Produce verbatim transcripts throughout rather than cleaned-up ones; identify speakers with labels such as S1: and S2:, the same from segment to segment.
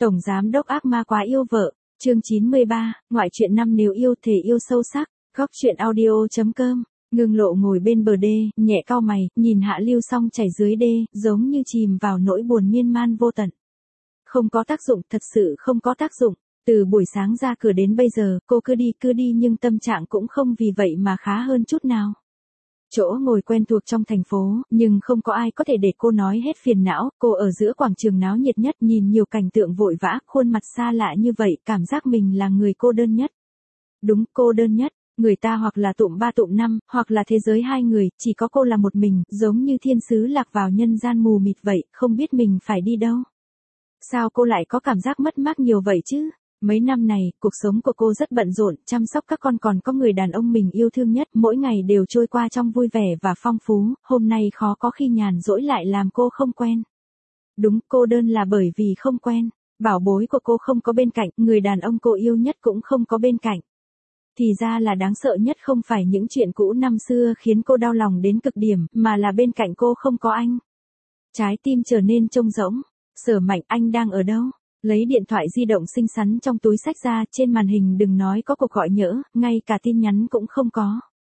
S1: Tổng giám đốc ác ma quá yêu vợ, chương chín mươi ba, ngoại truyện năm nếu yêu thể yêu sâu sắc, góc truyện audio chấm com. Ngưng Lộ ngồi bên bờ đê, nhẹ cau mày, nhìn hạ lưu song chảy dưới đê, giống như chìm vào nỗi buồn miên man vô tận. Không có tác dụng, thật sự không có tác dụng. Từ buổi sáng ra cửa đến bây giờ, cô cứ đi cứ đi nhưng tâm trạng cũng không vì vậy mà khá hơn chút nào. Chỗ ngồi quen thuộc trong thành phố, nhưng không có ai có thể để cô nói hết phiền não, cô ở giữa quảng trường náo nhiệt nhất, nhìn nhiều cảnh tượng vội vã, khuôn mặt xa lạ như vậy, cảm giác mình là người cô đơn nhất. Đúng, cô đơn nhất, người ta hoặc là tụm ba tụm năm, hoặc là thế giới hai người, chỉ có cô là một mình, giống như thiên sứ lạc vào nhân gian mù mịt vậy, không biết mình phải đi đâu. Sao cô lại có cảm giác mất mát nhiều vậy chứ? Mấy năm này, cuộc sống của cô rất bận rộn, chăm sóc các con còn có người đàn ông mình yêu thương nhất, mỗi ngày đều trôi qua trong vui vẻ và phong phú, hôm nay khó có khi nhàn rỗi lại làm cô không quen. Đúng, cô đơn là bởi vì không quen, bảo bối của cô không có bên cạnh, người đàn ông cô yêu nhất cũng không có bên cạnh. Thì ra là đáng sợ nhất không phải những chuyện cũ năm xưa khiến cô đau lòng đến cực điểm, mà là bên cạnh cô không có anh. Trái tim trở nên trống rỗng. Sở Mạnh, anh đang ở đâu? Lấy điện thoại di động xinh xắn trong túi xách ra, trên màn hình đừng nói có cuộc gọi nhỡ, ngay cả tin nhắn cũng không có.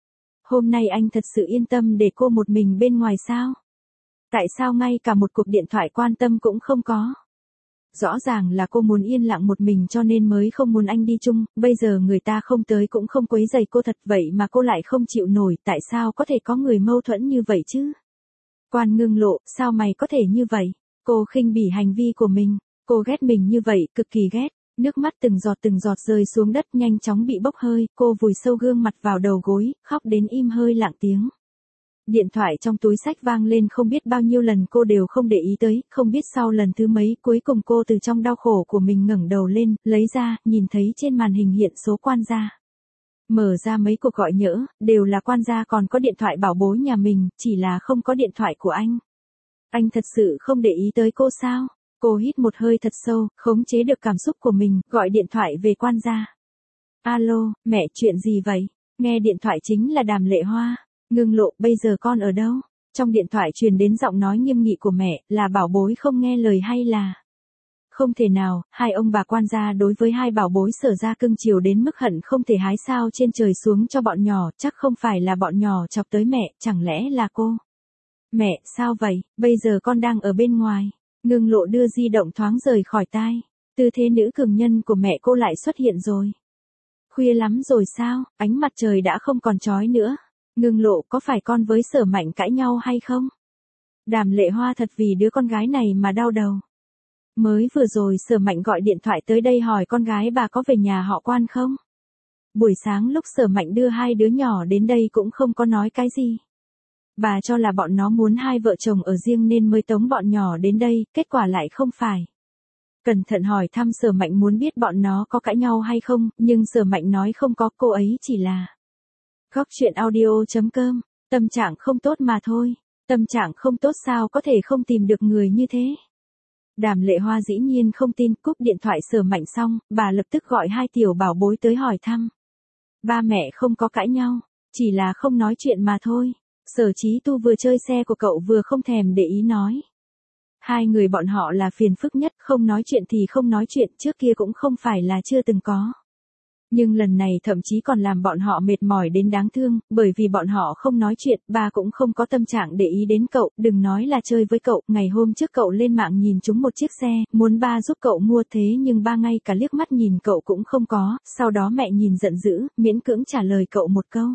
S1: Hôm nay anh thật sự yên tâm để cô một mình bên ngoài sao? Tại sao ngay cả một cuộc điện thoại quan tâm cũng không có? Rõ ràng là cô muốn yên lặng một mình cho nên mới không muốn anh đi chung, bây giờ người ta không tới cũng không quấy rầy cô thật vậy mà cô lại không chịu nổi, tại sao có thể có người mâu thuẫn như vậy chứ? Quan Ngưng Lộ, sao mày có thể như vậy? Cô khinh bỉ hành vi của mình. Cô ghét mình như vậy, cực kỳ ghét, nước mắt từng giọt từng giọt rơi xuống đất nhanh chóng bị bốc hơi, cô vùi sâu gương mặt vào đầu gối, khóc đến im hơi lặng tiếng. Điện thoại trong túi xách vang lên không biết bao nhiêu lần cô đều không để ý tới, không biết sau lần thứ mấy cuối cùng cô từ trong đau khổ của mình ngẩng đầu lên, lấy ra, nhìn thấy trên màn hình hiện số quan gia. Mở ra mấy cuộc gọi nhỡ, đều là quan gia còn có điện thoại bảo bối nhà mình, chỉ là không có điện thoại của anh. Anh thật sự không để ý tới cô sao? Cô hít một hơi thật sâu, khống chế được cảm xúc của mình, gọi điện thoại về quan gia. Alo, mẹ, chuyện gì vậy? Nghe điện thoại chính là Đàm Lệ Hoa. Ngưng Lộ, bây giờ con ở đâu? Trong điện thoại truyền đến giọng nói nghiêm nghị của mẹ, là bảo bối không nghe lời hay là... Không thể nào, hai ông bà quan gia đối với hai bảo bối Sở ra cưng chiều đến mức hận không thể hái sao trên trời xuống cho bọn nhỏ, chắc không phải là bọn nhỏ chọc tới mẹ, chẳng lẽ là cô? Mẹ, sao vậy, bây giờ con đang ở bên ngoài. Ngưng Lộ đưa di động thoáng rời khỏi tai. Tư thế nữ cường nhân của mẹ cô lại xuất hiện rồi. Khuya lắm rồi sao, ánh mặt trời đã không còn chói nữa. Ngưng Lộ, có phải con với Sở Mạnh cãi nhau hay không? Đàm Lệ Hoa thật vì đứa con gái này mà đau đầu. Mới vừa rồi Sở Mạnh gọi điện thoại tới đây hỏi con gái bà có về nhà họ Quan không? Buổi sáng lúc Sở Mạnh đưa hai đứa nhỏ đến đây cũng không có nói cái gì. Bà cho là bọn nó muốn hai vợ chồng ở riêng nên mới tống bọn nhỏ đến đây, kết quả lại không phải. Cẩn thận hỏi thăm Sở Mạnh muốn biết bọn nó có cãi nhau hay không, nhưng Sở Mạnh nói không có, cô ấy chỉ là... Góc truyện audio chấm com, tâm trạng không tốt mà thôi. Tâm trạng không tốt sao có thể không tìm được người như thế? Đàm Lệ Hoa dĩ nhiên không tin, cúp điện thoại Sở Mạnh xong, bà lập tức gọi hai tiểu bảo bối tới hỏi thăm. Ba mẹ không có cãi nhau, chỉ là không nói chuyện mà thôi. Sở Chí Tu vừa chơi xe của cậu vừa không thèm để ý nói. Hai người bọn họ là phiền phức nhất, không nói chuyện thì không nói chuyện, trước kia cũng không phải là chưa từng có. Nhưng lần này thậm chí còn làm bọn họ mệt mỏi đến đáng thương, bởi vì bọn họ không nói chuyện, ba cũng không có tâm trạng để ý đến cậu, đừng nói là chơi với cậu, ngày hôm trước cậu lên mạng nhìn trúng một chiếc xe, muốn ba giúp cậu mua thế nhưng ba ngay cả liếc mắt nhìn cậu cũng không có, sau đó mẹ nhìn giận dữ, miễn cưỡng trả lời cậu một câu.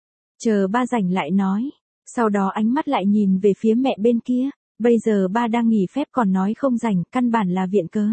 S1: Chờ ba rảnh lại nói. Sau đó ánh mắt lại nhìn về phía mẹ bên kia, bây giờ ba đang nghỉ phép còn nói không rảnh, căn bản là viện cớ.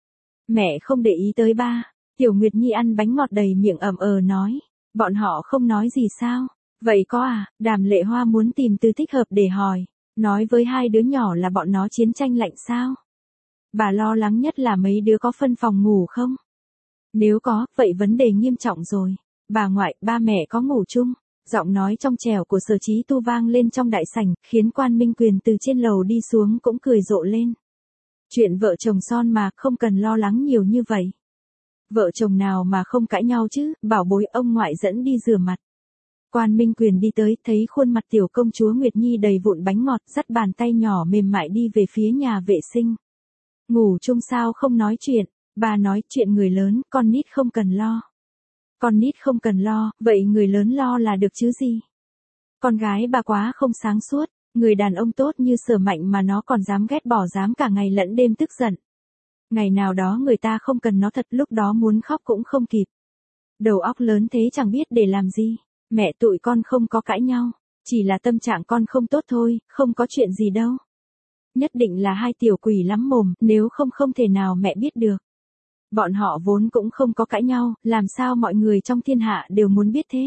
S1: Mẹ không để ý tới ba, Tiểu Nguyệt Nhi ăn bánh ngọt đầy miệng ẩm ờ nói, bọn họ không nói gì sao, vậy có à, Đàm Lệ Hoa muốn tìm từ thích hợp để hỏi, nói với hai đứa nhỏ là bọn nó chiến tranh lạnh sao? Bà lo lắng nhất là mấy đứa có phân phòng ngủ không? Nếu có, vậy vấn đề nghiêm trọng rồi, bà ngoại, ba mẹ có ngủ chung. Giọng nói trong trẻo của Sở Chí Tu vang lên trong đại sảnh, khiến Quan Minh Quyền từ trên lầu đi xuống cũng cười rộ lên. Chuyện vợ chồng son mà, không cần lo lắng nhiều như vậy. Vợ chồng nào mà không cãi nhau chứ, bảo bối ông ngoại dẫn đi rửa mặt. Quan Minh Quyền đi tới, thấy khuôn mặt tiểu công chúa Nguyệt Nhi đầy vụn bánh ngọt, dắt bàn tay nhỏ mềm mại đi về phía nhà vệ sinh. Ngủ chung sao không nói chuyện, Ba nói chuyện người lớn, con nít không cần lo. Con nít không cần lo, vậy người lớn lo là được chứ gì? Con gái bà quá không sáng suốt, người đàn ông tốt như Sở Mạnh mà nó còn dám ghét bỏ, dám cả ngày lẫn đêm tức giận. Ngày nào đó người ta không cần nó thật, lúc đó muốn khóc cũng không kịp. Đầu óc lớn thế chẳng biết để làm gì. Mẹ tụi con không có cãi nhau, chỉ là tâm trạng con không tốt thôi, không có chuyện gì đâu. Nhất định là hai tiểu quỷ lắm mồm, nếu không không thể nào mẹ biết được. Bọn họ vốn cũng không có cãi nhau, làm sao mọi người trong thiên hạ đều muốn biết thế?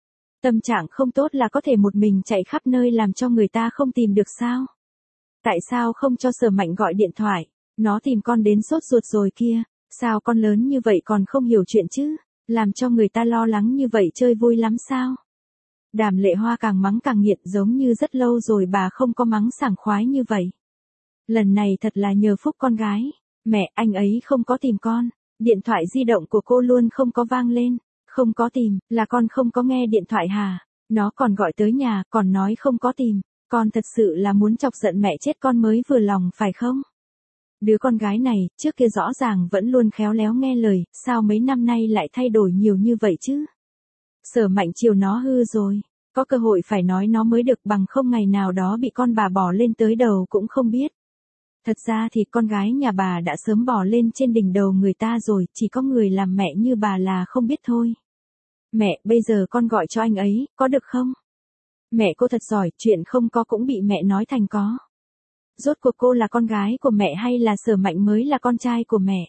S1: Tâm trạng không tốt là có thể một mình chạy khắp nơi làm cho người ta không tìm được sao? Tại sao không cho Sở Mạnh gọi điện thoại? Nó tìm con đến sốt ruột rồi kia, sao con lớn như vậy còn không hiểu chuyện chứ? Làm cho người ta lo lắng như vậy chơi vui lắm sao? Đàm Lệ Hoa càng mắng càng nghiện, giống như rất lâu rồi bà không có mắng sảng khoái như vậy. Lần này thật là nhờ phúc con gái. Mẹ, anh ấy không có tìm con. Điện thoại di động của cô luôn không có vang lên. Không có tìm, là con không có nghe điện thoại hả? Nó còn gọi tới nhà, còn nói không có tìm. Con thật sự là muốn chọc giận mẹ chết con mới vừa lòng phải không? Đứa con gái này, trước kia rõ ràng vẫn luôn khéo léo nghe lời, sao mấy năm nay lại thay đổi nhiều như vậy chứ? Sở Mạnh chiều nó hư rồi. Có cơ hội phải nói nó mới được, bằng không ngày nào đó bị con bà bỏ lên tới đầu cũng không biết. Thật ra thì con gái nhà bà đã sớm bỏ lên trên đỉnh đầu người ta rồi, chỉ có người làm mẹ như bà là không biết thôi. Mẹ, bây giờ con gọi cho anh ấy, có được không? Mẹ cô thật giỏi, chuyện không có cũng bị mẹ nói thành có. Rốt cuộc cô là con gái của mẹ hay là Sở Mạnh mới là con trai của mẹ?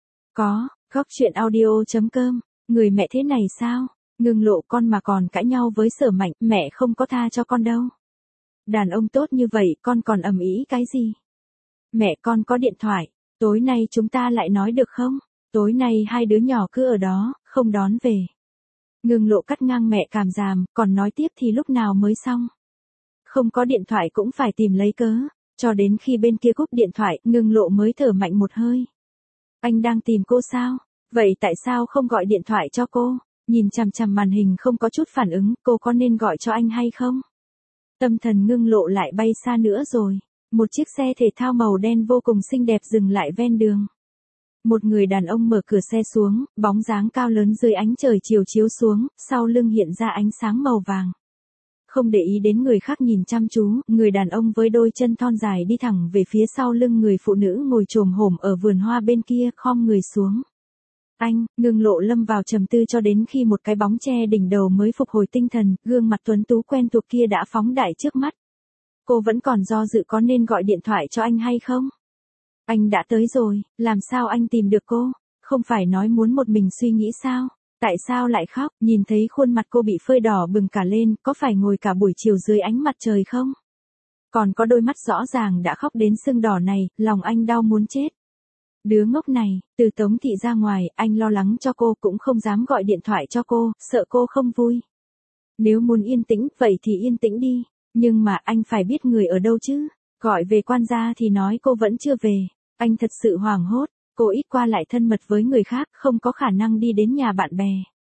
S1: Có, góc chuyện audio chấm com, người mẹ thế này sao? Ngưng Lộ, con mà còn cãi nhau với Sở Mạnh, mẹ không có tha cho con đâu. Đàn ông tốt như vậy, con còn ầm ĩ cái gì? Mẹ, con có điện thoại, tối nay chúng ta lại nói được không? Tối nay hai đứa nhỏ cứ ở đó, không đón về. Ngưng Lộ cắt ngang mẹ cảm giảm, còn nói tiếp thì lúc nào mới xong? Không có điện thoại cũng phải tìm lấy cớ, cho đến khi bên kia cúp điện thoại, Ngưng Lộ mới thở mạnh một hơi. Anh đang tìm cô sao? Vậy tại sao không gọi điện thoại cho cô? Nhìn chằm chằm màn hình không có chút phản ứng, cô có nên gọi cho anh hay không? Tâm thần Ngưng Lộ lại bay xa nữa rồi. Một chiếc xe thể thao màu đen vô cùng xinh đẹp dừng lại ven đường. Một người đàn ông mở cửa xe xuống, bóng dáng cao lớn dưới ánh trời chiều chiếu xuống, sau lưng hiện ra ánh sáng màu vàng. Không để ý đến người khác nhìn chăm chú, người đàn ông với đôi chân thon dài đi thẳng về phía sau lưng người phụ nữ ngồi chồm hổm ở vườn hoa bên kia, khom người xuống. Anh, Ngưng Lộ lâm vào trầm tư cho đến khi một cái bóng che đỉnh đầu mới phục hồi tinh thần, gương mặt tuấn tú quen thuộc kia đã phóng đại trước mắt. Cô vẫn còn do dự có nên gọi điện thoại cho anh hay không? Anh đã tới rồi, làm sao anh tìm được cô? Không phải nói muốn một mình suy nghĩ sao? Tại sao lại khóc? Nhìn thấy khuôn mặt cô bị phơi đỏ bừng cả lên, có phải ngồi cả buổi chiều dưới ánh mặt trời không? Còn có đôi mắt rõ ràng đã khóc đến sưng đỏ này, lòng anh đau muốn chết. Đứa ngốc này, từ Tống thị ra ngoài, anh lo lắng cho cô cũng không dám gọi điện thoại cho cô, sợ cô không vui. Nếu muốn yên tĩnh, vậy thì yên tĩnh đi. Nhưng mà anh phải biết người ở đâu chứ. Gọi về quan gia thì nói cô vẫn chưa về. Anh thật sự hoảng hốt. Cô ít qua lại thân mật với người khác, không có khả năng đi đến nhà bạn bè.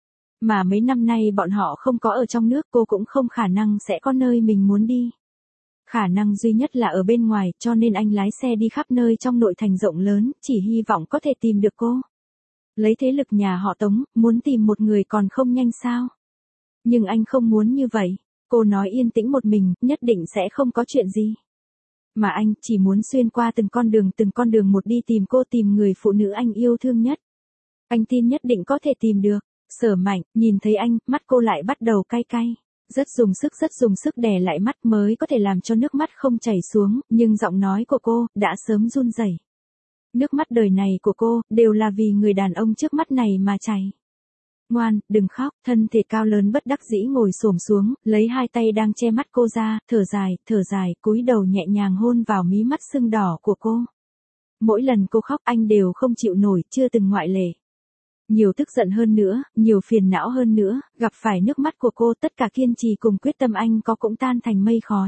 S1: Mà mấy năm nay bọn họ không có ở trong nước, cô cũng không khả năng sẽ có nơi mình muốn đi. Khả năng duy nhất là ở bên ngoài, cho nên anh lái xe đi khắp nơi trong nội thành rộng lớn, chỉ hy vọng có thể tìm được cô. Lấy thế lực nhà họ Tống, muốn tìm một người còn không nhanh sao? Nhưng anh không muốn như vậy. Cô nói yên tĩnh một mình, nhất định sẽ không có chuyện gì. Mà anh chỉ muốn xuyên qua từng con đường từng con đường một đi tìm cô, tìm người phụ nữ anh yêu thương nhất. Anh tin nhất định có thể tìm được. Sở Mạnh, nhìn thấy anh, mắt cô lại bắt đầu cay cay. Rất dùng sức rất dùng sức đè lại mắt mới có thể làm cho nước mắt không chảy xuống, nhưng giọng nói của cô, đã sớm run rẩy. Nước mắt đời này của cô, đều là vì người đàn ông trước mắt này mà chảy. Ngoan, đừng khóc, thân thể cao lớn bất đắc dĩ ngồi xổm xuống, lấy hai tay đang che mắt cô ra, thở dài, thở dài, cúi đầu nhẹ nhàng hôn vào mí mắt sưng đỏ của cô. Mỗi lần cô khóc anh đều không chịu nổi, chưa từng ngoại lệ. Nhiều tức giận hơn nữa, nhiều phiền não hơn nữa, gặp phải nước mắt của cô, tất cả kiên trì cùng quyết tâm anh có cũng tan thành mây khói.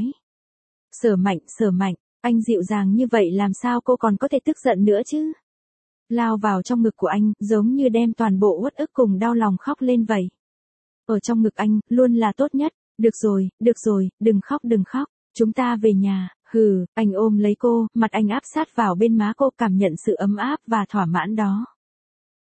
S1: Sở Mạnh, Sở Mạnh, anh dịu dàng như vậy làm sao cô còn có thể tức giận nữa chứ? Lao vào trong ngực của anh, giống như đem toàn bộ uất ức cùng đau lòng khóc lên vậy. Ở trong ngực anh, luôn là tốt nhất. Được rồi, được rồi, đừng khóc đừng khóc, chúng ta về nhà. Hừ, anh ôm lấy cô, mặt anh áp sát vào bên má cô, cảm nhận sự ấm áp và thỏa mãn đó.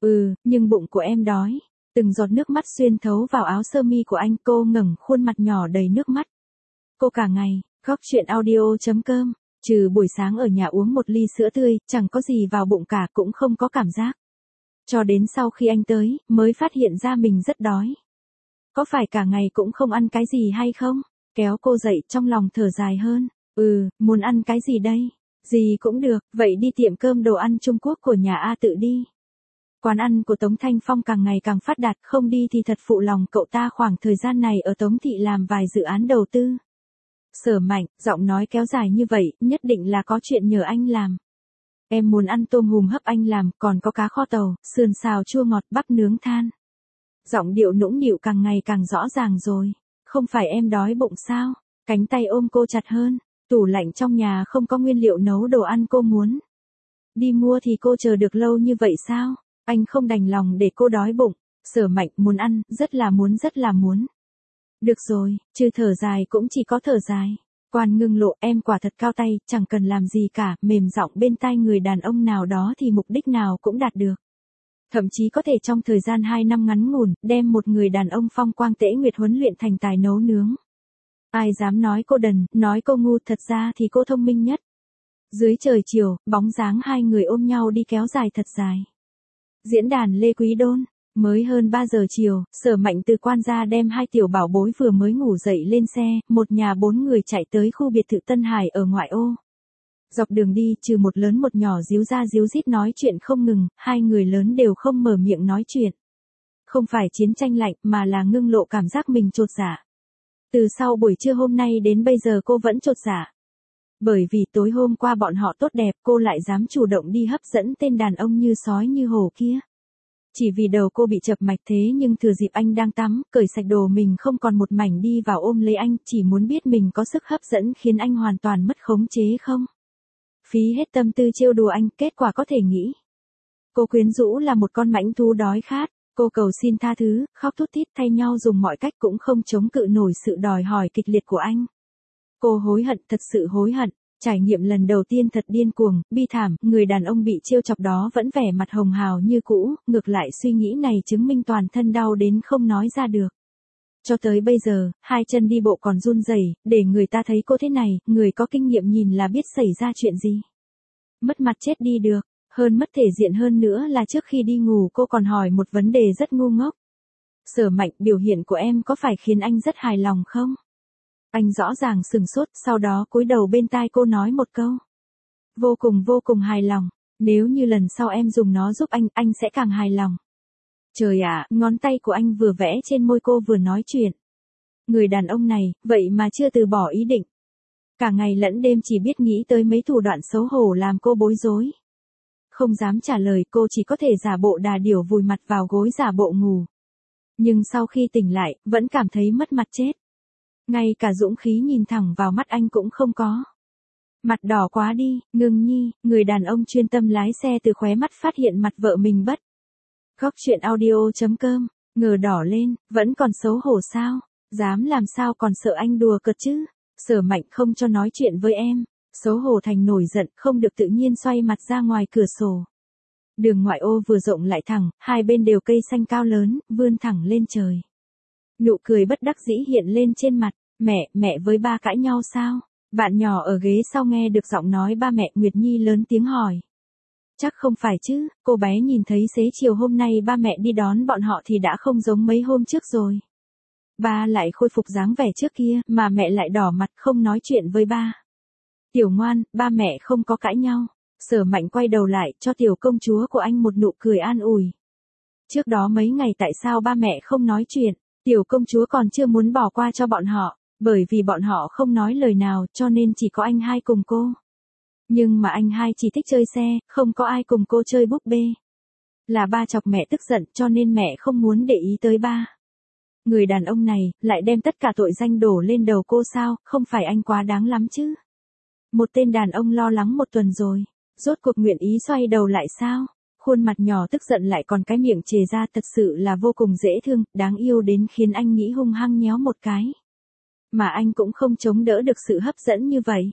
S1: Ừ, nhưng bụng của em đói. Từng giọt nước mắt xuyên thấu vào áo sơ mi của anh, cô ngẩng khuôn mặt nhỏ đầy nước mắt. Cô cả ngày, góc chuyện audio.com, trừ buổi sáng ở nhà uống một ly sữa tươi, chẳng có gì vào bụng cả, cũng không có cảm giác. Cho đến sau khi anh tới, mới phát hiện ra mình rất đói. Có phải cả ngày cũng không ăn cái gì hay không? Kéo cô dậy, trong lòng thở dài hơn. Ừ, muốn ăn cái gì đây? Gì cũng được, vậy đi tiệm cơm đồ ăn Trung Quốc của nhà A Tự đi. Quán ăn của Tống Thanh Phong càng ngày càng phát đạt, không đi thì thật phụ lòng cậu ta. Khoảng thời gian này ở Tống Thị làm vài dự án đầu tư. Sở Mạnh, giọng nói kéo dài như vậy, nhất định là có chuyện nhờ anh làm. Em muốn ăn tôm hùm hấp anh làm, còn có cá kho tàu, sườn xào chua ngọt, bắp nướng than. Giọng điệu nũng nịu càng ngày càng rõ ràng rồi. Không phải em đói bụng sao? Cánh tay ôm cô chặt hơn. Tủ lạnh trong nhà không có nguyên liệu nấu đồ ăn cô muốn. Đi mua thì cô chờ được lâu như vậy sao? Anh không đành lòng để cô đói bụng. Sở Mạnh muốn ăn, rất là muốn rất là muốn. Được rồi, trừ thở dài cũng chỉ có thở dài. Quan Ngưng Lộ, em quả thật cao tay, chẳng cần làm gì cả, mềm giọng bên tai người đàn ông nào đó thì mục đích nào cũng đạt được. Thậm chí có thể trong thời gian hai năm ngắn ngủn, đem một người đàn ông phong quang tễ nguyệt huấn luyện thành tài nấu nướng. Ai dám nói cô đần, nói cô ngu, thật ra thì cô thông minh nhất. Dưới trời chiều, bóng dáng hai người ôm nhau đi kéo dài thật dài. Diễn đàn Lê Quý Đôn, mới hơn ba giờ chiều, Sở Mạnh từ quan gia đem hai tiểu bảo bối vừa mới ngủ dậy lên xe, một nhà bốn người chạy tới khu biệt thự Tân Hải ở ngoại ô. Dọc đường đi, trừ một lớn một nhỏ díu ra díu dít nói chuyện không ngừng, hai người lớn đều không mở miệng nói chuyện. Không phải chiến tranh lạnh mà là Ngưng Lộ cảm giác mình chột dạ. Từ sau buổi trưa hôm nay đến bây giờ cô vẫn chột dạ. Bởi vì tối hôm qua bọn họ tốt đẹp, cô lại dám chủ động đi hấp dẫn tên đàn ông như sói như hổ kia. Chỉ vì đầu cô bị chập mạch, thế nhưng thừa dịp anh đang tắm, cởi sạch đồ mình không còn một mảnh đi vào ôm lấy anh, chỉ muốn biết mình có sức hấp dẫn khiến anh hoàn toàn mất khống chế không. Phí hết tâm tư trêu đùa anh, kết quả có thể nghĩ. Cô quyến rũ là một con mãnh thú đói khát, cô cầu xin tha thứ, khóc thút thít thay nhau dùng mọi cách cũng không chống cự nổi sự đòi hỏi kịch liệt của anh. Cô hối hận, thật sự hối hận. Trải nghiệm lần đầu tiên thật điên cuồng, bi thảm, người đàn ông bị trêu chọc đó vẫn vẻ mặt hồng hào như cũ, ngược lại suy nghĩ này chứng minh toàn thân đau đến không nói ra được. Cho tới bây giờ, hai chân đi bộ còn run rẩy, để người ta thấy cô thế này, người có kinh nghiệm nhìn là biết xảy ra chuyện gì. Mất mặt chết đi được, hơn mất thể diện hơn nữa là trước khi đi ngủ cô còn hỏi một vấn đề rất ngu ngốc. Sở Mạnh, biểu hiện của em có phải khiến anh rất hài lòng không? Anh rõ ràng sừng sốt, sau đó cúi đầu bên tai cô nói một câu. Vô cùng vô cùng hài lòng, nếu như lần sau em dùng nó giúp anh, anh sẽ càng hài lòng. Trời ạ, ngón tay của anh vừa vẽ trên môi cô vừa nói chuyện. Người đàn ông này, vậy mà chưa từ bỏ ý định. Cả ngày lẫn đêm chỉ biết nghĩ tới mấy thủ đoạn xấu hổ làm cô bối rối. Không dám trả lời, cô chỉ có thể giả bộ đà điểu vùi mặt vào gối giả bộ ngủ. Nhưng sau khi tỉnh lại, vẫn cảm thấy mất mặt chết. Ngay cả dũng khí nhìn thẳng vào mắt anh cũng không có. Mặt đỏ quá đi, Ngưng Nhi, người đàn ông chuyên tâm lái xe từ khóe mắt phát hiện mặt vợ mình bất. Góc chuyện audio.com, ngờ đỏ lên, vẫn còn xấu hổ sao, dám làm sao còn sợ anh đùa cợt chứ. Sở Mạnh không cho nói chuyện với em, xấu hổ thành nổi giận, không được tự nhiên xoay mặt ra ngoài cửa sổ. Đường ngoại ô vừa rộng lại thẳng, hai bên đều cây xanh cao lớn, vươn thẳng lên trời. Nụ cười bất đắc dĩ hiện lên trên mặt, mẹ, mẹ với ba cãi nhau sao? Bạn nhỏ ở ghế sau nghe được giọng nói ba mẹ, Nguyệt Nhi lớn tiếng hỏi. Chắc không phải chứ, cô bé nhìn thấy xế chiều hôm nay ba mẹ đi đón bọn họ thì đã không giống mấy hôm trước rồi. Ba lại khôi phục dáng vẻ trước kia, mà mẹ lại đỏ mặt không nói chuyện với ba. Tiểu ngoan, ba mẹ không có cãi nhau. Sở Mạnh quay đầu lại cho tiểu công chúa của anh một nụ cười an ủi. Trước đó mấy ngày tại sao ba mẹ không nói chuyện? Tiểu công chúa còn chưa muốn bỏ qua cho bọn họ, bởi vì bọn họ không nói lời nào cho nên chỉ có anh hai cùng cô. Nhưng mà anh hai chỉ thích chơi xe, không có ai cùng cô chơi búp bê. Là ba chọc mẹ tức giận cho nên mẹ không muốn để ý tới ba. Người đàn ông này, lại đem tất cả tội danh đổ lên đầu cô sao, không phải anh quá đáng lắm chứ. Một tên đàn ông lo lắng một tuần rồi, rốt cuộc nguyện ý xoay đầu lại sao? Khuôn mặt nhỏ tức giận lại còn cái miệng chề ra thật sự là vô cùng dễ thương, đáng yêu đến khiến anh nghĩ hung hăng nhéo một cái. Mà anh cũng không chống đỡ được sự hấp dẫn như vậy.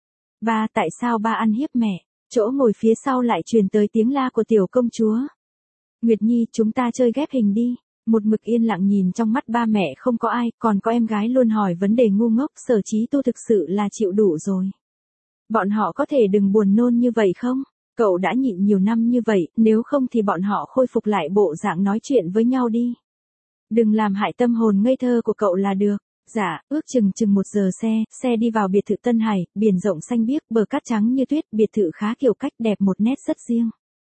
S1: Ba, tại sao ba ăn hiếp mẹ? Chỗ ngồi phía sau lại truyền tới tiếng la của tiểu công chúa. Nguyệt Nhi, chúng ta chơi ghép hình đi. Một mực yên lặng nhìn trong mắt ba mẹ không có ai, còn có em gái luôn hỏi vấn đề ngu ngốc, Sở Chí Tu thực sự là chịu đủ rồi. Bọn họ có thể đừng buồn nôn như vậy không? Cậu đã nhịn nhiều năm như vậy, nếu không thì bọn họ khôi phục lại bộ dạng nói chuyện với nhau đi. Đừng làm hại tâm hồn ngây thơ của cậu là được. Dạ, ước chừng chừng một giờ xe, xe đi vào biệt thự Tân Hải, biển rộng xanh biếc, bờ cát trắng như tuyết, biệt thự khá kiểu cách đẹp một nét rất riêng.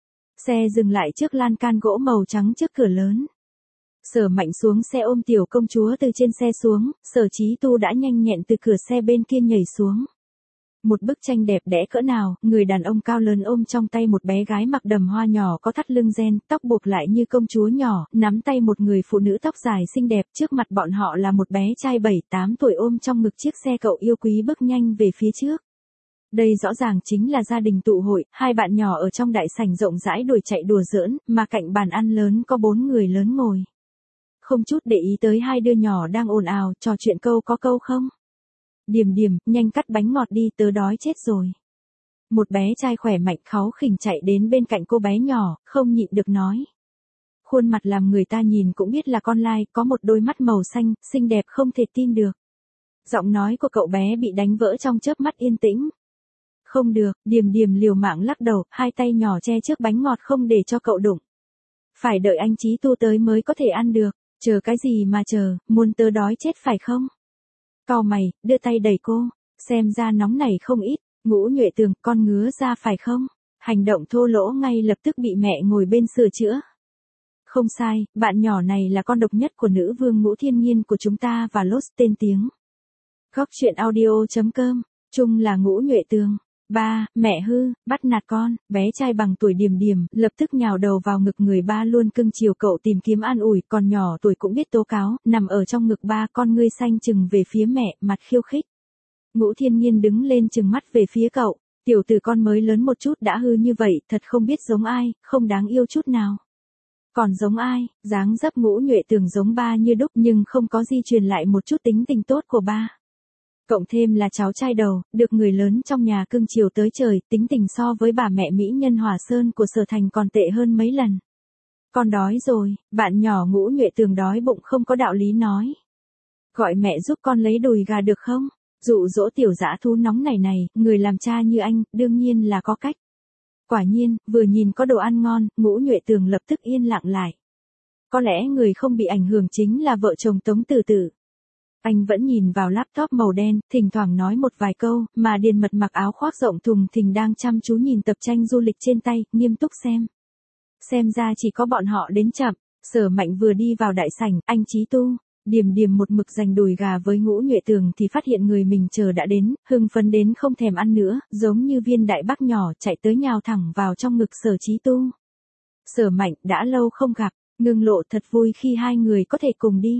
S1: Xe dừng lại trước lan can gỗ màu trắng trước cửa lớn. Sở Mạnh xuống xe ôm tiểu công chúa từ trên xe xuống, Sở Chí Tu đã nhanh nhẹn từ cửa xe bên kia nhảy xuống. Một bức tranh đẹp đẽ cỡ nào, người đàn ông cao lớn ôm trong tay một bé gái mặc đầm hoa nhỏ có thắt lưng ren, tóc buộc lại như công chúa nhỏ, nắm tay một người phụ nữ tóc dài xinh đẹp, trước mặt bọn họ là một bé trai bảy tám tuổi ôm trong ngực chiếc xe cậu yêu quý bước nhanh về phía trước. Đây rõ ràng chính là gia đình tụ hội, hai bạn nhỏ ở trong đại sảnh rộng rãi đuổi chạy đùa giỡn, mà cạnh bàn ăn lớn có bốn người lớn ngồi. Không chút để ý tới hai đứa nhỏ đang ồn ào, trò chuyện câu có câu không. Điềm điềm, nhanh cắt bánh ngọt đi, tớ đói chết rồi. Một bé trai khỏe mạnh kháu khỉnh chạy đến bên cạnh cô bé nhỏ, không nhịn được nói. Khuôn mặt làm người ta nhìn cũng biết là con lai, có một đôi mắt màu xanh, xinh đẹp không thể tin được. Giọng nói của cậu bé bị đánh vỡ trong chớp mắt yên tĩnh. Không được, Điềm Điềm liều mạng lắc đầu, hai tay nhỏ che trước bánh ngọt không để cho cậu đụng. Phải đợi anh Chí Tu tới mới có thể ăn được, chờ cái gì mà chờ, muốn tớ đói chết phải không? Cau mày, đưa tay đẩy cô, xem ra nóng này không ít, Ngũ Nhuệ Tường, con ngứa ra phải không? Hành động thô lỗ ngay lập tức bị mẹ ngồi bên sửa chữa. Không sai, bạn nhỏ này là con độc nhất của nữ vương Ngũ Thiên Nhiên của chúng ta và Lost tên tiếng. Góc truyện audio chấm com, chung là Ngũ Nhuệ Tường. Ba, mẹ hư, bắt nạt con, bé trai bằng tuổi Điềm Điềm, lập tức nhào đầu vào ngực người ba luôn cưng chiều cậu tìm kiếm an ủi, còn nhỏ tuổi cũng biết tố cáo, nằm ở trong ngực ba con ngươi xanh chừng về phía mẹ, mặt khiêu khích. Ngũ Thiên Nhiên đứng lên chừng mắt về phía cậu, tiểu tử con mới lớn một chút đã hư như vậy, thật không biết giống ai, không đáng yêu chút nào. Còn giống ai, dáng dấp Ngũ Nhuệ Tường giống ba như đúc nhưng không có di truyền lại một chút tính tình tốt của ba. Cộng thêm là cháu trai đầu, được người lớn trong nhà cưng chiều tới trời, tính tình so với bà mẹ mỹ nhân Hòa Sơn của Sở Thành còn tệ hơn mấy lần. Con đói rồi, bạn nhỏ Ngũ Nhuệ Tường đói bụng không có đạo lý nói. Gọi mẹ giúp con lấy đùi gà được không? Dụ dỗ tiểu dã thú nóng này này, người làm cha như anh, đương nhiên là có cách. Quả nhiên, vừa nhìn có đồ ăn ngon, Ngũ Nhuệ Tường lập tức yên lặng lại. Có lẽ người không bị ảnh hưởng chính là vợ chồng Tống Tử Tử. Anh vẫn nhìn vào laptop màu đen, thỉnh thoảng nói một vài câu, mà Điền Mật mặc áo khoác rộng thùng thình đang chăm chú nhìn tập tranh du lịch trên tay, nghiêm túc xem. Xem ra chỉ có bọn họ đến chậm, Sở Mạnh vừa đi vào đại sảnh, anh Chí Tu, Điềm Điềm một mực giành đùi gà với Ngũ Nhuệ Tường thì phát hiện người mình chờ đã đến, hưng phấn đến không thèm ăn nữa, giống như viên đại bác nhỏ chạy tới nhào thẳng vào trong ngực Sở Chí Tu. Sở Mạnh, đã lâu không gặp, Ngưng Lộ thật vui khi hai người có thể cùng đi.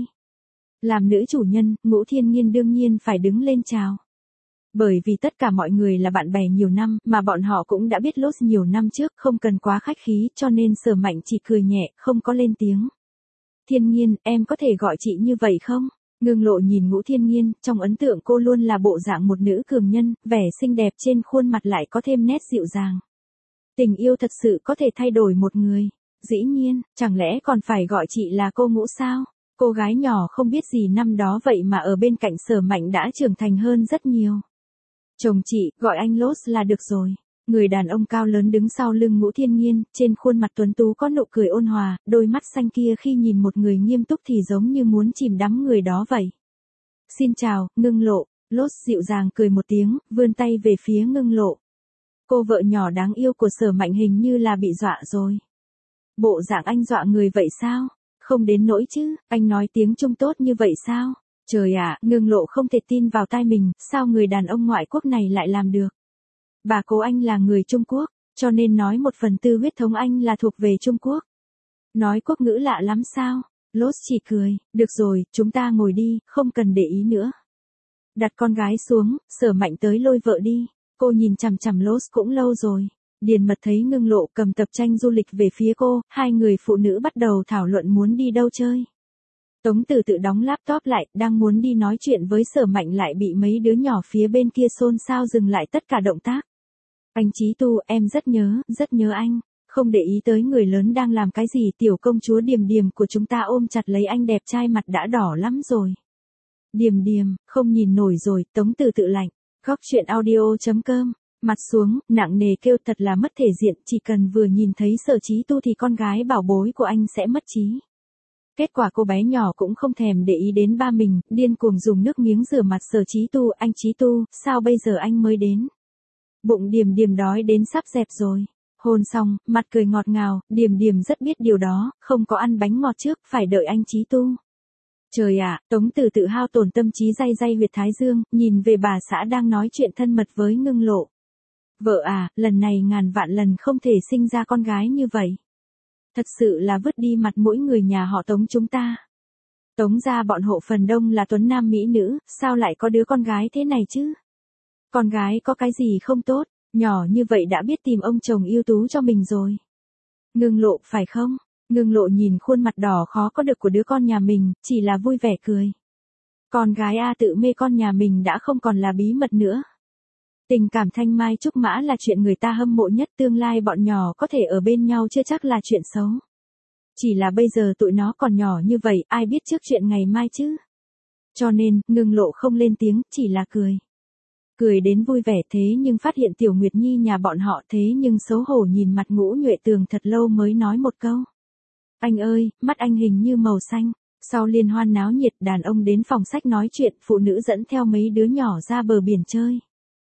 S1: Làm nữ chủ nhân, Ngũ Thiên Nhiên đương nhiên phải đứng lên chào. Bởi vì tất cả mọi người là bạn bè nhiều năm, mà bọn họ cũng đã biết Lost nhiều năm trước, không cần quá khách khí, cho nên Sở Mạnh chỉ cười nhẹ, không có lên tiếng. Thiên Nhiên, em có thể gọi chị như vậy không? Ngưng Lộ nhìn Ngũ Thiên Nhiên, trong ấn tượng cô luôn là bộ dạng một nữ cường nhân, vẻ xinh đẹp trên khuôn mặt lại có thêm nét dịu dàng. Tình yêu thật sự có thể thay đổi một người. Dĩ nhiên, chẳng lẽ còn phải gọi chị là cô Ngũ sao? Cô gái nhỏ không biết gì năm đó vậy mà ở bên cạnh Sở Mạnh đã trưởng thành hơn rất nhiều. Chồng chị, gọi anh Lost là được rồi. Người đàn ông cao lớn đứng sau lưng Ngũ Thiên Nhiên, trên khuôn mặt tuấn tú có nụ cười ôn hòa, đôi mắt xanh kia khi nhìn một người nghiêm túc thì giống như muốn chìm đắm người đó vậy. Xin chào, Ngưng Lộ, Lost dịu dàng cười một tiếng, vươn tay về phía Ngưng Lộ. Cô vợ nhỏ đáng yêu của Sở Mạnh hình như là bị dọa rồi. Bộ dạng anh dọa người vậy sao? Không đến nỗi chứ, anh nói tiếng Trung tốt như vậy sao? Trời ạ, Ngưng Lộ không thể tin vào tai mình, sao người đàn ông ngoại quốc này lại làm được? Bà cố anh là người Trung Quốc, cho nên nói một phần tư huyết thống anh là thuộc về Trung Quốc. Nói quốc ngữ lạ lắm sao? Lost chỉ cười, được rồi, chúng ta ngồi đi, không cần để ý nữa. Đặt con gái xuống, Sở Mạnh tới lôi vợ đi, cô nhìn chằm chằm Lost cũng lâu rồi. Điền Mật thấy Ngưng Lộ cầm tập tranh du lịch về phía cô, hai người phụ nữ bắt đầu thảo luận muốn đi đâu chơi. Tống Tử Tự đóng laptop lại, đang muốn đi nói chuyện với Sở Mạnh lại bị mấy đứa nhỏ phía bên kia xôn xao dừng lại tất cả động tác. Anh Chí Tu, em rất nhớ, rất nhớ anh. Không để ý tới người lớn đang làm cái gì, tiểu công chúa Điềm Điềm của chúng ta ôm chặt lấy anh đẹp trai, mặt đã đỏ lắm rồi. Điềm Điềm, không nhìn nổi rồi, Tống Từ Tự lạnh. Góc chuyện audio chấm com. Mặt xuống, nặng nề kêu, thật là mất thể diện, chỉ cần vừa nhìn thấy Sở Chí Tu thì con gái bảo bối của anh sẽ mất trí. Kết quả cô bé nhỏ cũng không thèm để ý đến ba mình, điên cuồng dùng nước miếng rửa mặt Sở Chí Tu. Anh Chí Tu, sao bây giờ anh mới đến? Bụng Điềm Điềm đói đến sắp dẹp rồi. Hôn xong, mặt cười ngọt ngào, Điềm Điềm rất biết điều đó, không có ăn bánh ngọt trước, phải đợi anh Chí Tu. Trời ạ, Tống Từ Tự hao tổn tâm trí day day huyệt thái dương, nhìn về bà xã đang nói chuyện thân mật với Ngưng Lộ. Vợ à, lần này ngàn vạn lần không thể sinh ra con gái như vậy. Thật sự là vứt đi mặt mũi người nhà họ Tống chúng ta. Tống gia bọn hộ phần đông là tuấn nam mỹ nữ, sao lại có đứa con gái thế này chứ? Con gái có cái gì không tốt, nhỏ như vậy đã biết tìm ông chồng ưu tú cho mình rồi. Ngưng Lộ phải không? Ngưng Lộ nhìn khuôn mặt đỏ khó có được của đứa con nhà mình, chỉ là vui vẻ cười. Con gái A Tự mê con nhà mình đã không còn là bí mật nữa. Tình cảm thanh mai trúc mã là chuyện người ta hâm mộ nhất, tương lai bọn nhỏ có thể ở bên nhau chưa chắc là chuyện xấu. Chỉ là bây giờ tụi nó còn nhỏ như vậy, ai biết trước chuyện ngày mai chứ? Cho nên, Ngưng Lộ không lên tiếng, chỉ là cười. Cười đến vui vẻ, thế nhưng phát hiện Tiểu Nguyệt Nhi nhà bọn họ, thế nhưng xấu hổ nhìn mặt Ngũ Nhuệ Tường thật lâu mới nói một câu. Anh ơi, mắt anh hình như màu xanh. Sau liên hoan náo nhiệt, đàn ông đến phòng sách nói chuyện, phụ nữ dẫn theo mấy đứa nhỏ ra bờ biển chơi.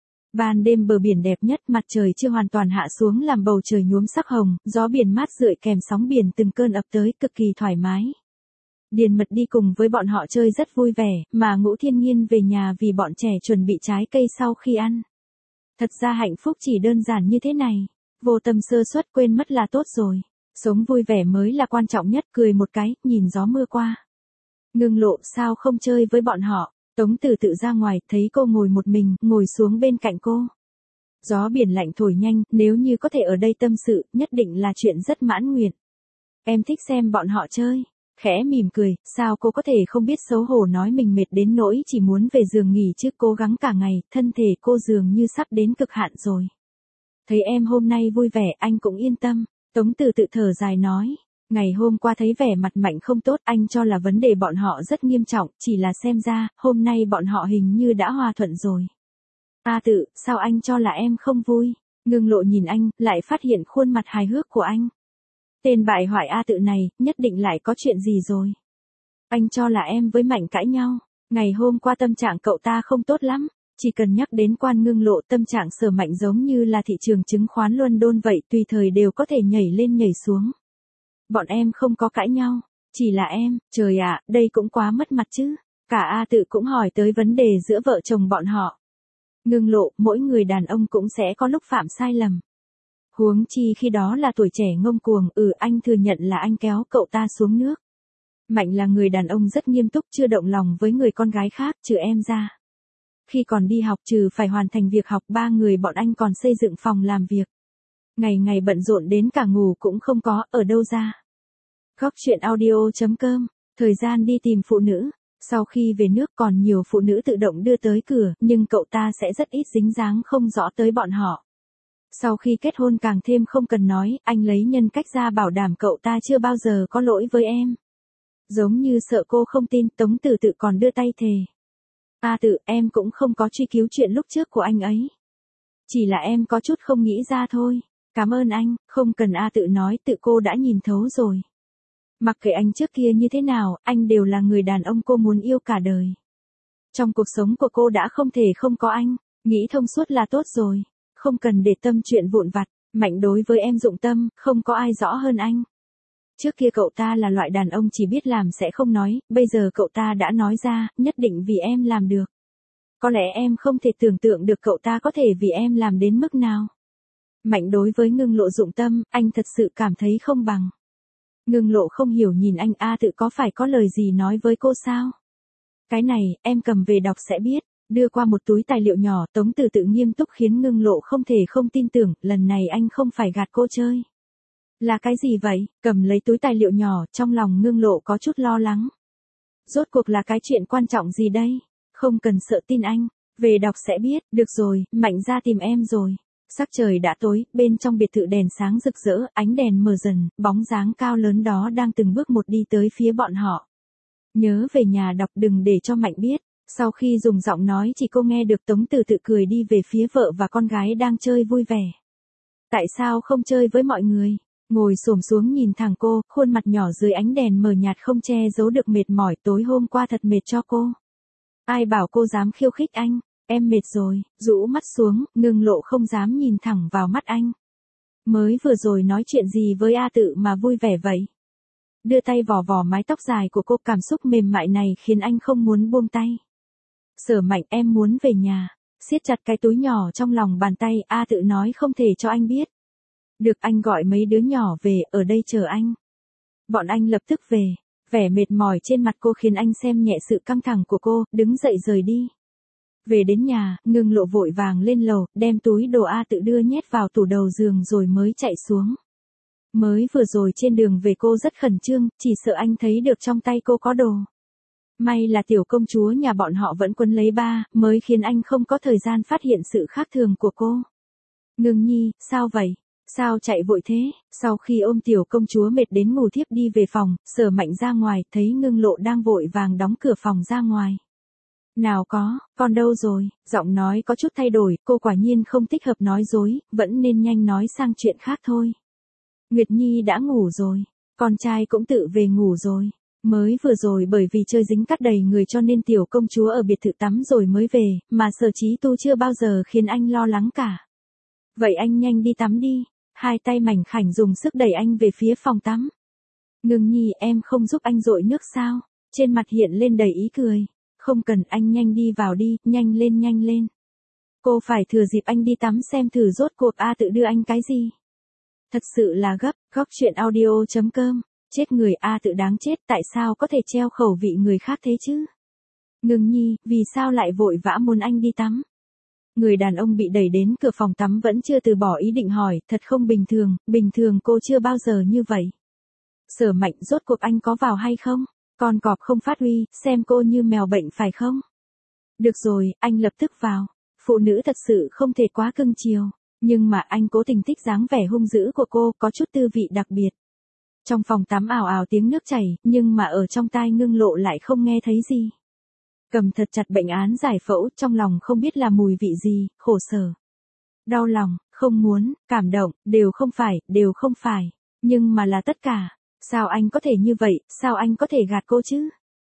S1: Ban đêm bờ biển đẹp nhất, mặt trời chưa hoàn toàn hạ xuống làm bầu trời nhuốm sắc hồng, gió biển mát rượi kèm sóng biển từng cơn ập tới, cực kỳ thoải mái. Điền Mật đi cùng với bọn họ chơi rất vui vẻ, mà Ngũ Thiên Nhiên về nhà vì bọn trẻ chuẩn bị trái cây sau khi ăn. Thật ra hạnh phúc chỉ đơn giản như thế này, vô tâm sơ suất quên mất là tốt rồi. Sống vui vẻ mới là quan trọng nhất, cười một cái, nhìn gió mưa qua. Ngưng Lộ, sao không chơi với bọn họ? Tống Từ Tự ra ngoài, thấy cô ngồi một mình, ngồi xuống bên cạnh cô. Gió biển lạnh thổi nhanh, nếu như có thể ở đây tâm sự, nhất định là chuyện rất mãn nguyện. Em thích xem bọn họ chơi. Khẽ mỉm cười, sao cô có thể không biết xấu hổ nói mình mệt đến nỗi chỉ muốn về giường nghỉ chứ, cố gắng cả ngày, thân thể cô dường như sắp đến cực hạn rồi. Thấy em hôm nay vui vẻ, anh cũng yên tâm. Tống Từ Tự thở dài nói. Ngày hôm qua thấy vẻ mặt Mạnh không tốt, anh cho là vấn đề bọn họ rất nghiêm trọng, chỉ là xem ra, hôm nay bọn họ hình như đã hòa thuận rồi. A Tự, sao anh cho là em không vui? Ngưng Lộ nhìn anh, lại phát hiện khuôn mặt hài hước của anh. Tên bại hoại A Tự này, nhất định lại có chuyện gì rồi. Anh cho là em với Mạnh cãi nhau. Ngày hôm qua tâm trạng cậu ta không tốt lắm. Chỉ cần nhắc đến Quan Ngưng Lộ, tâm trạng Sở Mạnh giống như là thị trường chứng khoán London vậy, tùy thời đều có thể nhảy lên nhảy xuống. Bọn em không có cãi nhau, chỉ là em, trời ạ, đây cũng quá mất mặt chứ. Cả A Tự cũng hỏi tới vấn đề giữa vợ chồng bọn họ. Ngưng Lộ, mỗi người đàn ông cũng sẽ có lúc phạm sai lầm. Huống chi khi đó là tuổi trẻ ngông cuồng, ừ anh thừa nhận là anh kéo cậu ta xuống nước. Mạnh là người đàn ông rất nghiêm túc, chưa động lòng với người con gái khác, trừ em ra. Khi còn đi học, trừ phải hoàn thành việc học, ba người bọn anh còn xây dựng phòng làm việc. Ngày ngày bận rộn đến cả ngủ cũng không có, ở đâu ra. Góc chuyện audio chấm com, thời gian đi tìm phụ nữ. Sau khi về nước còn nhiều phụ nữ tự động đưa tới cửa, nhưng cậu ta sẽ rất ít dính dáng không rõ tới bọn họ. Sau khi kết hôn càng thêm không cần nói, anh lấy nhân cách ra bảo đảm cậu ta chưa bao giờ có lỗi với em. Giống như sợ cô không tin, Tống Từ Tự còn đưa tay thề. A Tự, em cũng không có truy cứu chuyện lúc trước của anh ấy. Chỉ là em có chút không nghĩ ra thôi. Cảm ơn anh, không cần A Tự nói, tự cô đã nhìn thấu rồi. Mặc kệ anh trước kia như thế nào, anh đều là người đàn ông cô muốn yêu cả đời. Trong cuộc sống của cô đã không thể không có anh, nghĩ thông suốt là tốt rồi. Không cần để tâm chuyện vụn vặt, Mạnh đối với em dụng tâm, không có ai rõ hơn anh. Trước kia cậu ta là loại đàn ông chỉ biết làm sẽ không nói, bây giờ cậu ta đã nói ra, nhất định vì em làm được. Có lẽ em không thể tưởng tượng được cậu ta có thể vì em làm đến mức nào. Mạnh đối với Ngưng Lộ dụng tâm, anh thật sự cảm thấy không bằng. Ngưng Lộ không hiểu nhìn anh. A Tự có phải có lời gì nói với cô sao? Cái này, em cầm về đọc sẽ biết. Đưa qua một túi tài liệu nhỏ, Tống Từ Tự nghiêm túc khiến Ngưng Lộ không thể không tin tưởng, lần này anh không phải gạt cô chơi. Là cái gì vậy? Cầm lấy túi tài liệu nhỏ, trong lòng Ngưng Lộ có chút lo lắng. Rốt cuộc là cái chuyện quan trọng gì đây? Không cần sợ tin anh, về đọc sẽ biết, được rồi, Mạnh ra tìm em rồi. Sắc trời đã tối, bên trong biệt thự đèn sáng rực rỡ, ánh đèn mờ dần, bóng dáng cao lớn đó đang từng bước một đi tới phía bọn họ. Nhớ về nhà đọc, đừng để cho Mạnh biết. Sau khi dùng giọng nói chỉ cô nghe được Tống Từ tự cười đi về phía vợ và con gái đang chơi vui vẻ. Tại sao không chơi với mọi người? Ngồi xổm xuống nhìn thẳng cô, khuôn mặt nhỏ dưới ánh đèn mờ nhạt không che giấu được mệt mỏi, tối hôm qua thật mệt cho cô. Ai bảo cô dám khiêu khích anh, em mệt rồi, rũ mắt xuống, Ngưng Lộ không dám nhìn thẳng vào mắt anh. Mới vừa rồi nói chuyện gì với A Tự mà vui vẻ vậy? Đưa tay vò vò mái tóc dài của cô, cảm xúc mềm mại này khiến anh không muốn buông tay. Sở Mạnh, em muốn về nhà. Siết chặt cái túi nhỏ trong lòng bàn tay, A Tự nói không thể cho anh biết. Được, anh gọi mấy đứa nhỏ về, ở đây chờ anh. Bọn anh lập tức về. Vẻ mệt mỏi trên mặt cô khiến anh xem nhẹ sự căng thẳng của cô, đứng dậy rời đi. Về đến nhà, Ngưng Lộ vội vàng lên lầu, đem túi đồ A Tự đưa nhét vào tủ đầu giường rồi mới chạy xuống. Mới vừa rồi trên đường về cô rất khẩn trương, chỉ sợ anh thấy được trong tay cô có đồ. May là tiểu công chúa nhà bọn họ vẫn quấn lấy ba, mới khiến anh không có thời gian phát hiện sự khác thường của cô. Ngưng Nhi, sao vậy? Sao chạy vội thế? Sau khi ôm tiểu công chúa mệt đến ngủ thiếp đi về phòng, Sở Mạnh ra ngoài, thấy Ngưng Lộ đang vội vàng đóng cửa phòng ra ngoài. Nào có, con đâu rồi? Giọng nói có chút thay đổi, cô quả nhiên không thích hợp nói dối, vẫn nên nhanh nói sang chuyện khác thôi. Nguyệt Nhi đã ngủ rồi, con trai cũng tự về ngủ rồi. Mới vừa rồi bởi vì chơi dính cắt đầy người cho nên tiểu công chúa ở biệt thự tắm rồi mới về, mà Sở Chí Tu chưa bao giờ khiến anh lo lắng cả. Vậy anh nhanh đi tắm đi. Hai tay mảnh khảnh dùng sức đẩy anh về phía phòng tắm. Ngưng Nhi, em không giúp anh dội nước sao? Trên mặt hiện lên đầy ý cười. Không cần, anh nhanh đi vào đi, nhanh lên nhanh lên. Cô phải thừa dịp anh đi tắm xem thử rốt cuộc A Tự đưa anh cái gì. Thật sự là gấp. Góc chuyện audio chấm com. Chết người, A Tự đáng chết, tại sao có thể treo khẩu vị người khác thế chứ? Ngưng Nhi, vì sao lại vội vã muốn anh đi tắm? Người đàn ông bị đẩy đến cửa phòng tắm vẫn chưa từ bỏ ý định hỏi, thật không bình thường, bình thường cô chưa bao giờ như vậy. Sở Mạnh, rốt cuộc anh có vào hay không? Con cọp không phát huy, xem cô như mèo bệnh phải không? Được rồi, anh lập tức vào. Phụ nữ thật sự không thể quá cưng chiều, nhưng mà anh cố tình thích dáng vẻ hung dữ của cô, có chút tư vị đặc biệt. Trong phòng tắm ào ào tiếng nước chảy, nhưng mà ở trong tai Ngưng Lộ lại không nghe thấy gì. Cầm thật chặt bệnh án giải phẫu, trong lòng không biết là mùi vị gì, khổ sở. Đau lòng, không muốn, cảm động, đều không phải, đều không phải. Nhưng mà là tất cả. Sao anh có thể như vậy, sao anh có thể gạt cô chứ?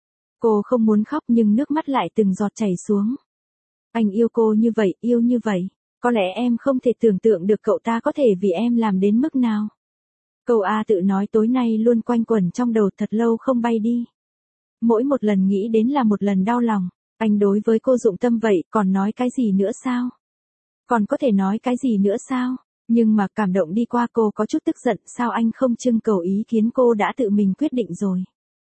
S1: Cô không muốn khóc nhưng nước mắt lại từng giọt chảy xuống. Anh yêu cô như vậy, yêu như vậy. Có lẽ em không thể tưởng tượng được cậu ta có thể vì em làm đến mức nào. Câu A Tự nói tối nay luôn quanh quẩn trong đầu thật lâu không bay đi. Mỗi một lần nghĩ đến là một lần đau lòng. Anh đối với cô dụng tâm vậy, còn nói cái gì nữa sao? Còn có thể nói cái gì nữa sao? Nhưng mà cảm động đi qua, cô có chút tức giận, sao anh không trưng cầu ý kiến cô đã tự mình quyết định rồi.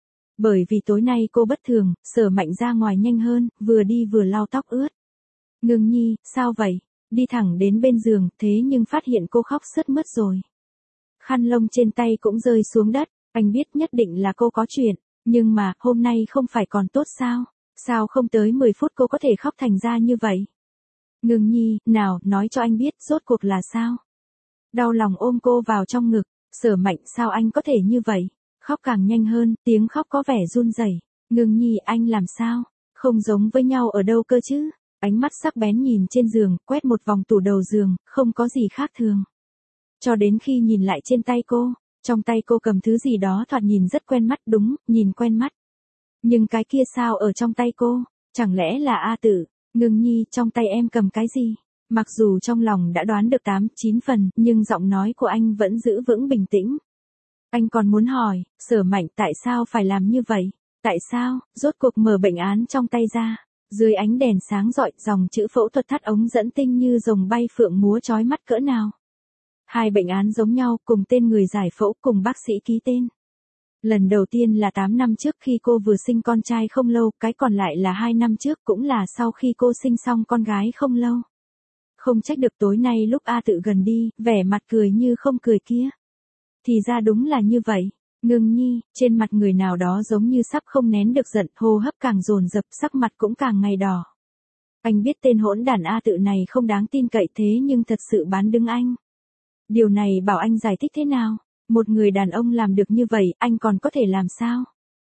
S1: Bởi vì tối nay cô bất thường, Sở Mạnh ra ngoài nhanh hơn, vừa đi vừa lau tóc ướt. Ngưng Nhi, sao vậy? Đi thẳng đến bên giường, thế nhưng phát hiện cô khóc sướt mướt rồi. Khăn lông trên tay cũng rơi xuống đất, anh biết nhất định là cô có chuyện, nhưng mà, hôm nay không phải còn tốt sao? Sao không tới mười phút cô có thể khóc thành ra như vậy? Ngưng Nhi, nào, nói cho anh biết, rốt cuộc là sao? Đau lòng ôm cô vào trong ngực, Sở Mạnh, sao anh có thể như vậy? Khóc càng nhanh hơn, tiếng khóc có vẻ run rẩy. Ngưng Nhi, anh làm sao? Không giống với nhau ở đâu cơ chứ? Ánh mắt sắc bén nhìn trên giường, quét một vòng tủ đầu giường, không có gì khác thường. Cho đến khi nhìn lại trên tay cô, trong tay cô cầm thứ gì đó thoạt nhìn rất quen mắt, đúng, nhìn quen mắt. Nhưng cái kia sao ở trong tay cô? Chẳng lẽ là A Tự? Ngưng Nhi, trong tay em cầm cái gì? Mặc dù trong lòng đã đoán được tám, chín phần, nhưng giọng nói của anh vẫn giữ vững bình tĩnh. Anh còn muốn hỏi, Sở Mạnh, tại sao phải làm như vậy? Tại sao? Rốt cuộc mở bệnh án trong tay ra. Dưới ánh đèn sáng rọi, dòng chữ phẫu thuật thắt ống dẫn tinh như rồng bay phượng múa chói mắt cỡ nào. Hai bệnh án giống nhau, cùng tên người giải phẫu, cùng bác sĩ ký tên. Lần đầu tiên là tám năm trước khi cô vừa sinh con trai không lâu, cái còn lại là hai năm trước, cũng là sau khi cô sinh xong con gái không lâu. Không trách được tối nay lúc A Tự gần đi, vẻ mặt cười như không cười kia. Thì ra đúng là như vậy. Ngưng Nhi, trên mặt người nào đó giống như sắp không nén được giận, hô hấp càng dồn dập, sắc mặt cũng càng ngày đỏ. Anh biết tên hỗn đản A Tự này không đáng tin cậy thế nhưng thật sự bán đứng anh. Điều này bảo anh giải thích thế nào? Một người đàn ông làm được như vậy, anh còn có thể làm sao?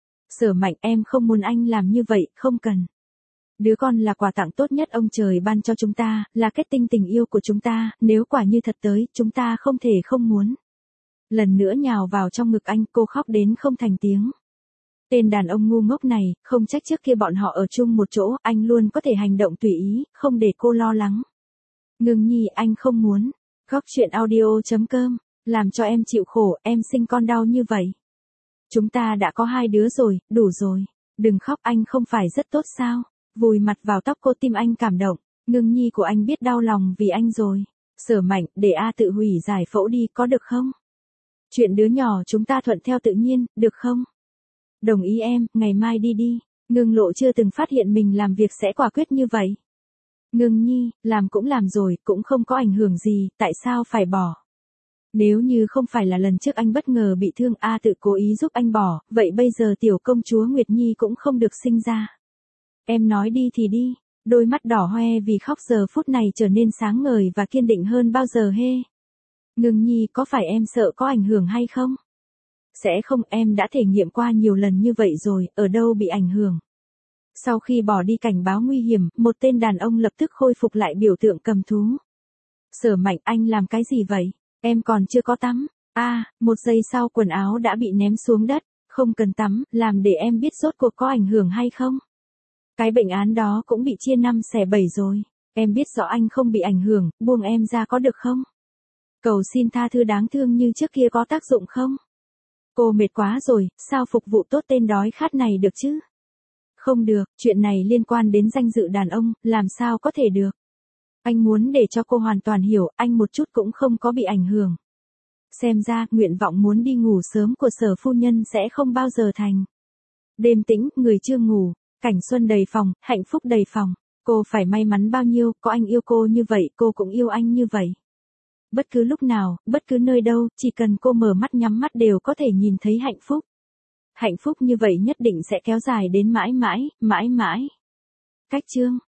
S1: Sở Mạnh, em không muốn anh làm như vậy, không cần. Đứa con là quà tặng tốt nhất ông trời ban cho chúng ta, là kết tinh tình yêu của chúng ta, nếu quả như thật tới, chúng ta không thể không muốn. Lần nữa nhào vào trong ngực anh, cô khóc đến không thành tiếng. Tên đàn ông ngu ngốc này, không trách trước kia bọn họ ở chung một chỗ, anh luôn có thể hành động tùy ý, không để cô lo lắng. Ngưng nhi, anh không muốn. Góc chuyện audio chấm com, làm cho em chịu khổ, em sinh con đau như vậy. Chúng ta đã có hai đứa rồi, đủ rồi. Đừng khóc, anh không phải rất tốt sao? Vùi mặt vào tóc cô, tim anh cảm động. Ngưng nhi của anh biết đau lòng vì anh rồi. Sở Mạnh, để A Tự hủy giải phẫu đi, có được không? Chuyện đứa nhỏ chúng ta thuận theo tự nhiên, được không? Đồng ý em, ngày mai đi đi. Ngưng Lộ chưa từng phát hiện mình làm việc sẽ quả quyết như vậy. Ngưng nhi, làm cũng làm rồi, cũng không có ảnh hưởng gì, tại sao phải bỏ? Nếu như không phải là lần trước anh bất ngờ bị thương, A Tự cố ý giúp anh bỏ, vậy bây giờ tiểu công chúa Nguyệt Nhi cũng không được sinh ra. Em nói đi thì đi, đôi mắt đỏ hoe vì khóc giờ phút này trở nên sáng ngời và kiên định hơn bao giờ hê. Ngưng nhi, có phải em sợ có ảnh hưởng hay không? Sẽ không, em đã thể nghiệm qua nhiều lần như vậy rồi, ở đâu bị ảnh hưởng. Sau khi bỏ đi cảnh báo nguy hiểm, một tên đàn ông lập tức khôi phục lại biểu tượng cầm thú. Sở Mạnh, anh làm cái gì vậy? Em còn chưa có tắm. A, à, một giây sau quần áo đã bị ném xuống đất, không cần tắm, làm để em biết rốt cuộc có ảnh hưởng hay không. Cái bệnh án đó cũng bị chia năm xẻ bảy rồi, em biết rõ anh không bị ảnh hưởng, buông em ra có được không? Cầu xin tha thứ đáng thương như trước kia có tác dụng không? Cô mệt quá rồi, sao phục vụ tốt tên đói khát này được chứ? Không được, chuyện này liên quan đến danh dự đàn ông, làm sao có thể được? Anh muốn để cho cô hoàn toàn hiểu, anh một chút cũng không có bị ảnh hưởng. Xem ra, nguyện vọng muốn đi ngủ sớm của Sở phu nhân sẽ không bao giờ thành. Đêm tĩnh, người chưa ngủ, cảnh xuân đầy phòng, hạnh phúc đầy phòng. Cô phải may mắn bao nhiêu, có anh yêu cô như vậy, cô cũng yêu anh như vậy. Bất cứ lúc nào, bất cứ nơi đâu, chỉ cần cô mở mắt nhắm mắt đều có thể nhìn thấy hạnh phúc. Hạnh phúc như vậy nhất định sẽ kéo dài đến mãi mãi, mãi mãi. Cách chương